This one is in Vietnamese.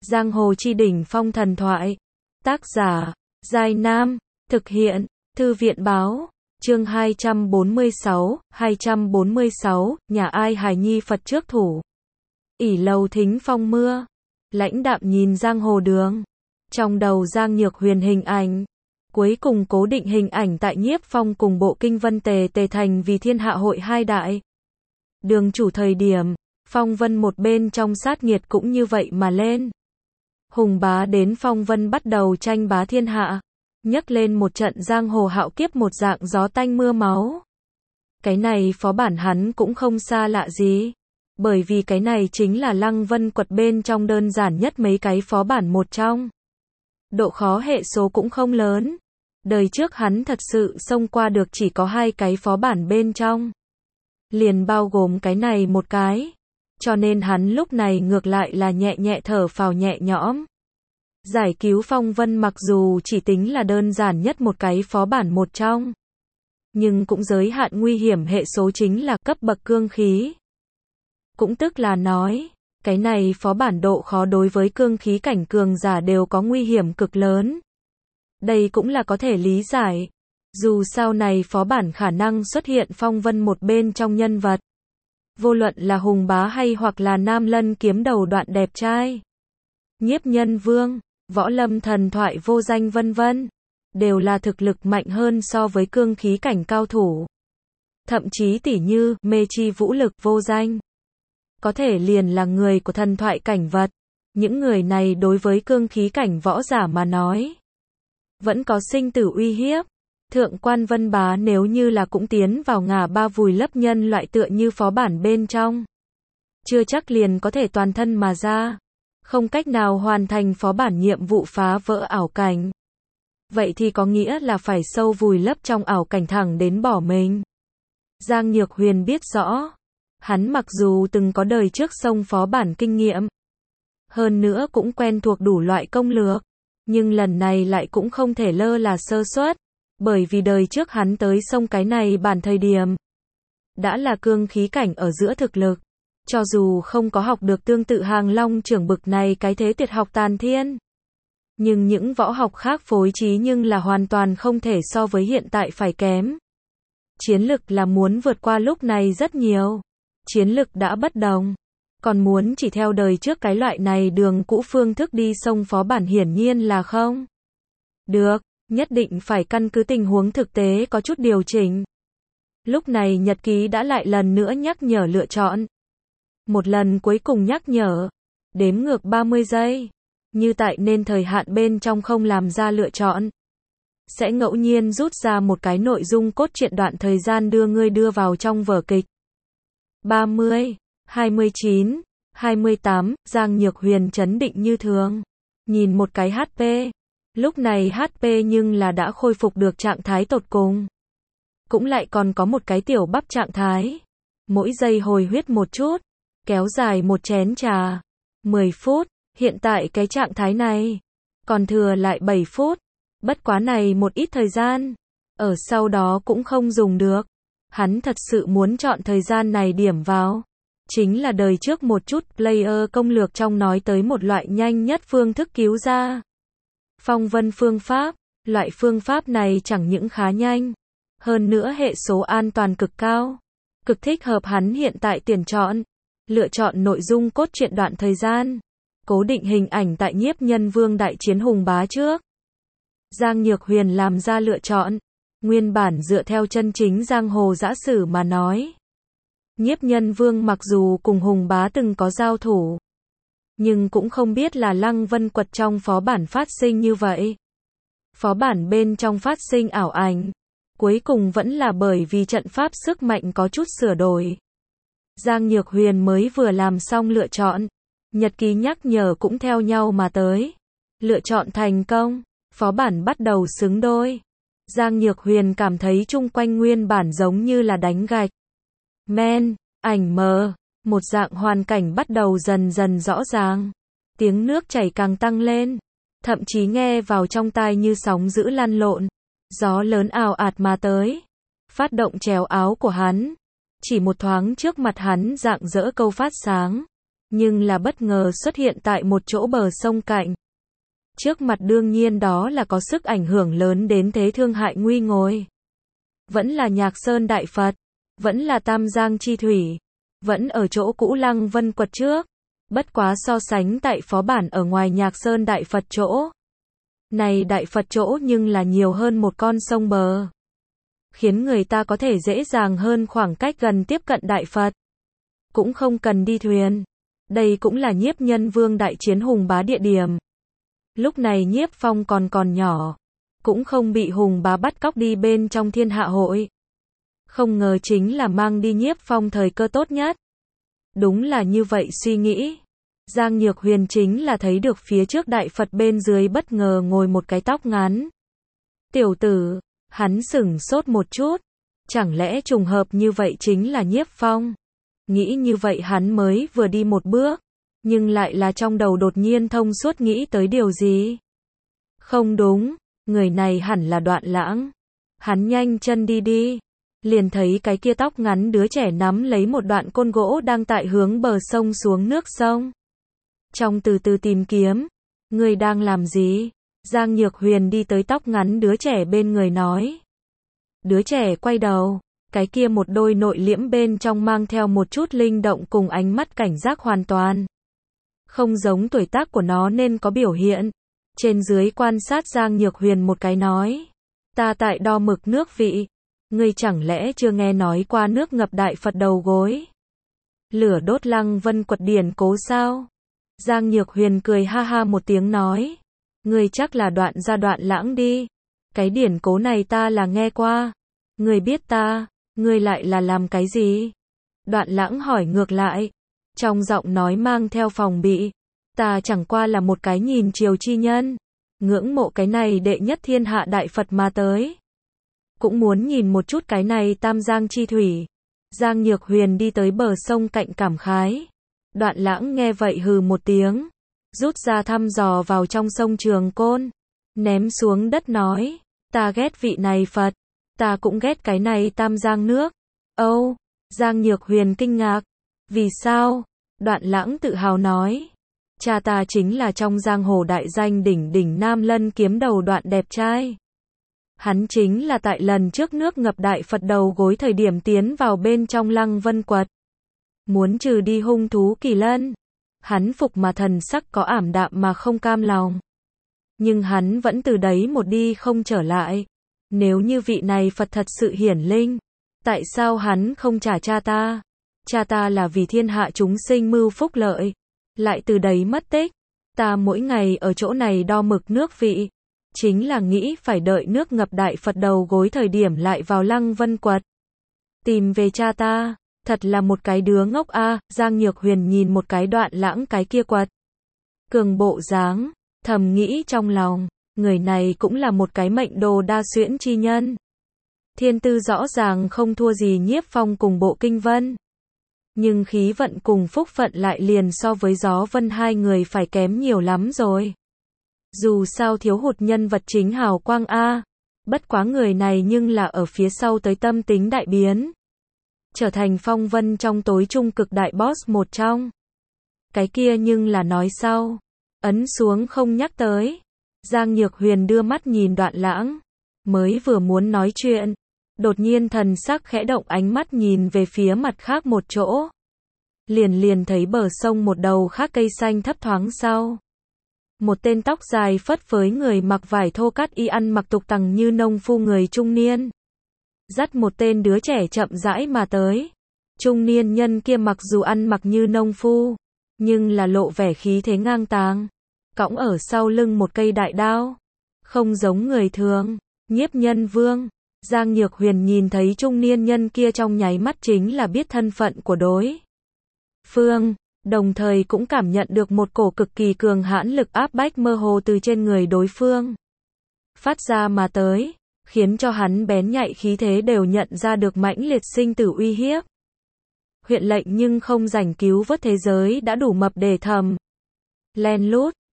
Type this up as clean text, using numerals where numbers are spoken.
Giang hồ chi đỉnh phong thần thoại. Tác giả, Giai Nam. Thực hiện, Thư viện Báo. Chương 246, nhà ai hài nhi Phật trước thủ. ỷ lầu thính phong mưa. Lãnh đạm nhìn giang hồ đường. Trong đầu Giang Nhược Huyền hình ảnh. Cuối cùng cố định hình ảnh tại Nhiếp Phong cùng bộ kinh Vân Tề thành vì thiên hạ hội hai đại. Đường chủ thời điểm, Phong Vân một bên trong sát nghiệt cũng như vậy mà lên. Hùng bá đến Phong Vân bắt đầu tranh bá thiên hạ. Nhấc lên một trận giang hồ hạo kiếp một dạng gió tanh mưa máu. Cái này phó bản hắn cũng không xa lạ gì. Bởi vì cái này chính là Lăng Vân Quật bên trong đơn giản nhất mấy cái phó bản một trong. Độ khó hệ số cũng không lớn. Đời trước hắn thật sự xông qua được chỉ có 2 cái phó bản bên trong. Liền bao gồm cái này một cái. Cho nên hắn lúc này ngược lại là nhẹ nhẹ thở phào nhẹ nhõm. Giải cứu Phong Vân mặc dù chỉ tính là đơn giản nhất một cái phó bản một trong. Nhưng cũng giới hạn nguy hiểm hệ số chính là cấp bậc cương khí. Cũng tức là nói, cái này phó bản độ khó đối với cương khí cảnh cường giả đều có nguy hiểm cực lớn. Đây cũng là có thể lý giải. Dù sau này phó bản khả năng xuất hiện Phong Vân một bên trong nhân vật. Vô luận là hùng bá hay hoặc là nam lân kiếm đầu đoạn đẹp trai. Nhiếp Nhân Vương, võ lâm thần thoại vô danh vân vân. Đều là thực lực mạnh hơn so với cương khí cảnh cao thủ. Thậm chí tỉ như mê chi vũ lực vô danh. Có thể liền là người của thần thoại cảnh vật. Những người này đối với cương khí cảnh võ giả mà nói. Vẫn có sinh tử uy hiếp. Thượng quan Vân Bá nếu như là cũng tiến vào ngả ba vùi lấp nhân loại tựa như phó bản bên trong. Chưa chắc liền có thể toàn thân mà ra. Không cách nào hoàn thành phó bản nhiệm vụ phá vỡ ảo cảnh. Vậy thì có nghĩa là phải sâu vùi lấp trong ảo cảnh thẳng đến bỏ mình. Giang Nhược Huyền biết rõ. Hắn mặc dù từng có đời trước xông phó bản kinh nghiệm. Hơn nữa cũng quen thuộc đủ loại công lược. Nhưng lần này lại cũng không thể lơ là sơ suất. Bởi vì đời trước hắn tới xông cái này bản thời điểm. Đã là cương khí cảnh ở giữa thực lực. Cho dù không có học được tương tự Hàng Long trưởng bực này cái thế tuyệt học tàn thiên. Nhưng những võ học khác phối trí nhưng là hoàn toàn không thể so với hiện tại phải kém. Chiến lực là muốn vượt qua lúc này rất nhiều. Chiến lực đã bất đồng. Còn muốn chỉ theo đời trước cái loại này đường cũ phương thức đi xông phó bản hiển nhiên là không được, nhất định phải căn cứ tình huống thực tế có chút điều chỉnh. Lúc này nhật ký đã lại lần nữa nhắc nhở lựa chọn. Một lần cuối cùng nhắc nhở. Đếm ngược 30 giây. Như tại nên thời hạn bên trong không làm ra lựa chọn. Sẽ ngẫu nhiên rút ra một cái nội dung cốt truyện đoạn thời gian đưa ngươi đưa vào trong vở kịch. 30, 29, 28, Giang Nhược Huyền trấn định như thường. Nhìn một cái HP. Lúc này HP nhưng là đã khôi phục được trạng thái tột cùng. Cũng lại còn có một cái tiểu bắp trạng thái. Mỗi giây hồi huyết một chút. Kéo dài một chén trà. 10 phút. Hiện tại cái trạng thái này. Còn thừa lại 7 phút. Bất quá này một ít thời gian. Ở sau đó cũng không dùng được. Hắn thật sự muốn chọn thời gian này điểm vào. Chính là đời trước một chút player công lược trong nói tới một loại nhanh nhất phương thức cứu ra. Phong Vân phương pháp. Loại phương pháp này chẳng những khá nhanh. Hơn nữa hệ số an toàn cực cao. Cực thích hợp hắn hiện tại tuyển chọn. Lựa chọn nội dung cốt truyện đoạn thời gian. Cố định hình ảnh tại Nhiếp Nhân Vương đại chiến hùng bá trước. Giang Nhược Huyền làm ra lựa chọn. Nguyên bản dựa theo chân chính giang hồ dã sử mà nói. Nhiếp Nhân Vương mặc dù cùng hùng bá từng có giao thủ. Nhưng cũng không biết là Lăng Vân Quật trong phó bản phát sinh như vậy. Phó bản bên trong phát sinh ảo ảnh. Cuối cùng vẫn là bởi vì trận pháp sức mạnh có chút sửa đổi. Giang Nhược Huyền mới vừa làm xong lựa chọn. Nhật ký nhắc nhở cũng theo nhau mà tới. Lựa chọn thành công. Phó bản bắt đầu xứng đôi. Giang Nhược Huyền cảm thấy chung quanh nguyên bản giống như là đánh gạch. Men, ảnh mờ. Một dạng hoàn cảnh bắt đầu dần dần rõ ràng. Tiếng nước chảy càng tăng lên. Thậm chí nghe vào trong tai như sóng dữ lăn lộn. Gió lớn ào ạt mà tới. Phát động chéo áo của hắn. Chỉ một thoáng trước mặt hắn rạng rỡ câu phát sáng. nhưng là bất ngờ xuất hiện tại một chỗ bờ sông cạnh. Trước mặt đương nhiên đó là có sức ảnh hưởng lớn đến thế thương hại nguy ngồi. Vẫn là Nhạc Sơn Đại Phật, vẫn là Tam Giang Chi Thủy, vẫn ở chỗ cũ Lăng Vân Quật trước. Bất quá so sánh tại phó bản ở ngoài Nhạc Sơn Đại Phật chỗ. Này Đại Phật chỗ nhưng là nhiều hơn một con sông bờ. Khiến người ta có thể dễ dàng hơn khoảng cách gần tiếp cận Đại Phật. Cũng không cần đi thuyền. Đây cũng là Nhiếp Nhân Vương đại chiến Hùng Bá địa điểm. Lúc này Nhiếp Phong còn nhỏ. Cũng không bị Hùng Bá bắt cóc đi bên trong Thiên Hạ Hội. Không ngờ chính là mang đi Nhiếp Phong thời cơ tốt nhất. Đúng là như vậy suy nghĩ. Giang Nhược Huyền chính là thấy được phía trước Đại Phật bên dưới bất ngờ ngồi một cái tóc ngắn. Tiểu tử, hắn sửng sốt một chút. Chẳng lẽ trùng hợp như vậy chính là Nhiếp Phong? Nghĩ như vậy hắn mới vừa đi một bước. Nhưng lại là trong đầu đột nhiên thông suốt nghĩ tới điều gì? Không đúng, người này hẳn là Đoạn Lãng. Hắn nhanh chân đi. Liền thấy cái kia tóc ngắn đứa trẻ nắm lấy một đoạn côn gỗ đang tại hướng bờ sông xuống nước sông. Trong từ từ tìm kiếm. Người đang làm gì? Giang Nhược Huyền đi tới tóc ngắn đứa trẻ bên người nói. Đứa trẻ quay đầu. Cái kia một đôi nội liễm bên trong mang theo một chút linh động cùng ánh mắt cảnh giác hoàn toàn. Không giống tuổi tác của nó nên có biểu hiện. Trên dưới quan sát Giang Nhược Huyền một cái nói. Ta tại đo mực nước vị. Ngươi chẳng lẽ chưa nghe nói qua nước ngập Đại Phật đầu gối? Lửa đốt Lăng Vân Quật điển cố sao? Giang Nhược Huyền cười ha ha một tiếng nói. Ngươi chắc là Đoạn gia Đoạn Lãng đi. Cái điển cố này ta là nghe qua. Ngươi biết ta, ngươi lại là làm cái gì? Đoạn Lãng hỏi ngược lại. Trong giọng nói mang theo phòng bị. Ta chẳng qua là một cái nhìn chiều chi nhân. Ngưỡng mộ cái này đệ nhất thiên hạ Đại Phật mà tới. Cũng muốn nhìn một chút cái này Tam Giang Chi Thủy. Giang Nhược Huyền đi tới bờ sông cạnh cảm khái. Đoạn Lãng nghe vậy hừ một tiếng. Rút ra thăm dò vào trong sông trường côn. Ném xuống đất nói. Ta ghét vị này Phật. Ta cũng ghét cái này Tam Giang nước. Âu, Giang Nhược Huyền kinh ngạc. Vì sao? Đoạn Lãng tự hào nói. Cha ta chính là trong giang hồ đại danh đỉnh Nam Lân kiếm đầu Đoạn đẹp trai. Hắn chính là tại lần trước nước ngập Đại Phật đầu gối thời điểm tiến vào bên trong Lăng Vân Quật. Muốn trừ đi hung thú kỳ lân. Hắn phục mà thần sắc có ảm đạm mà không cam lòng. Nhưng hắn vẫn từ đấy một đi không trở lại. Nếu như vị này Phật thật sự hiển linh. Tại sao hắn không trả cha ta? Cha ta là vì thiên hạ chúng sinh mưu phúc lợi. Lại từ đấy mất tích. Ta mỗi ngày ở chỗ này đo mực nước vị. Chính là nghĩ phải đợi nước ngập Đại Phật đầu gối thời điểm lại vào Lăng Vân Quật. Tìm về cha ta. Thật là một cái đứa ngốc a. Giang Nhược Huyền nhìn một cái Đoạn Lãng cái kia quật cường bộ dáng. Thầm nghĩ trong lòng. Người này cũng là một cái mệnh đồ đa xuyễn chi nhân. Thiên tư rõ ràng không thua gì Nhiếp Phong cùng Bộ Kinh Vân. Nhưng khí vận cùng phúc phận lại liền so với Gió Vân hai người phải kém nhiều lắm rồi. Dù sao thiếu hụt nhân vật chính hào quang a. Bất quá người này nhưng là ở phía sau tới tâm tính đại biến. Trở thành phong vân trong tối trung cực đại boss một trong. Cái kia nhưng là nói sau. Ấn xuống không nhắc tới. Giang Nhược Huyền đưa mắt nhìn Đoạn Lãng. Mới vừa muốn nói chuyện. Đột nhiên thần sắc khẽ động ánh mắt nhìn về phía mặt khác một chỗ. Liền thấy bờ sông một đầu khác cây xanh thấp thoáng sau. Một tên tóc dài phất phới người mặc vải thô cắt y ăn mặc tục tằng như nông phu người trung niên. Dắt một tên đứa trẻ chậm rãi mà tới. Trung niên nhân kia mặc dù ăn mặc như nông phu. Nhưng là lộ vẻ khí thế ngang tàng. Cõng ở sau lưng một cây đại đao. Không giống người thường. Nhiếp Nhân Vương. Giang Nhược Huyền nhìn thấy trung niên nhân kia trong nháy mắt chính là biết thân phận của đối phương, đồng thời cũng cảm nhận được một cổ cực kỳ cường hãn lực áp bách mơ hồ từ trên người đối phương phát ra mà tới, khiến cho hắn bén nhạy khí thế đều nhận ra được mãnh liệt sinh tử uy hiếp. Huyện lệnh nhưng không rảnh cứu vớt thế giới đã đủ mập để thầm. Len lút,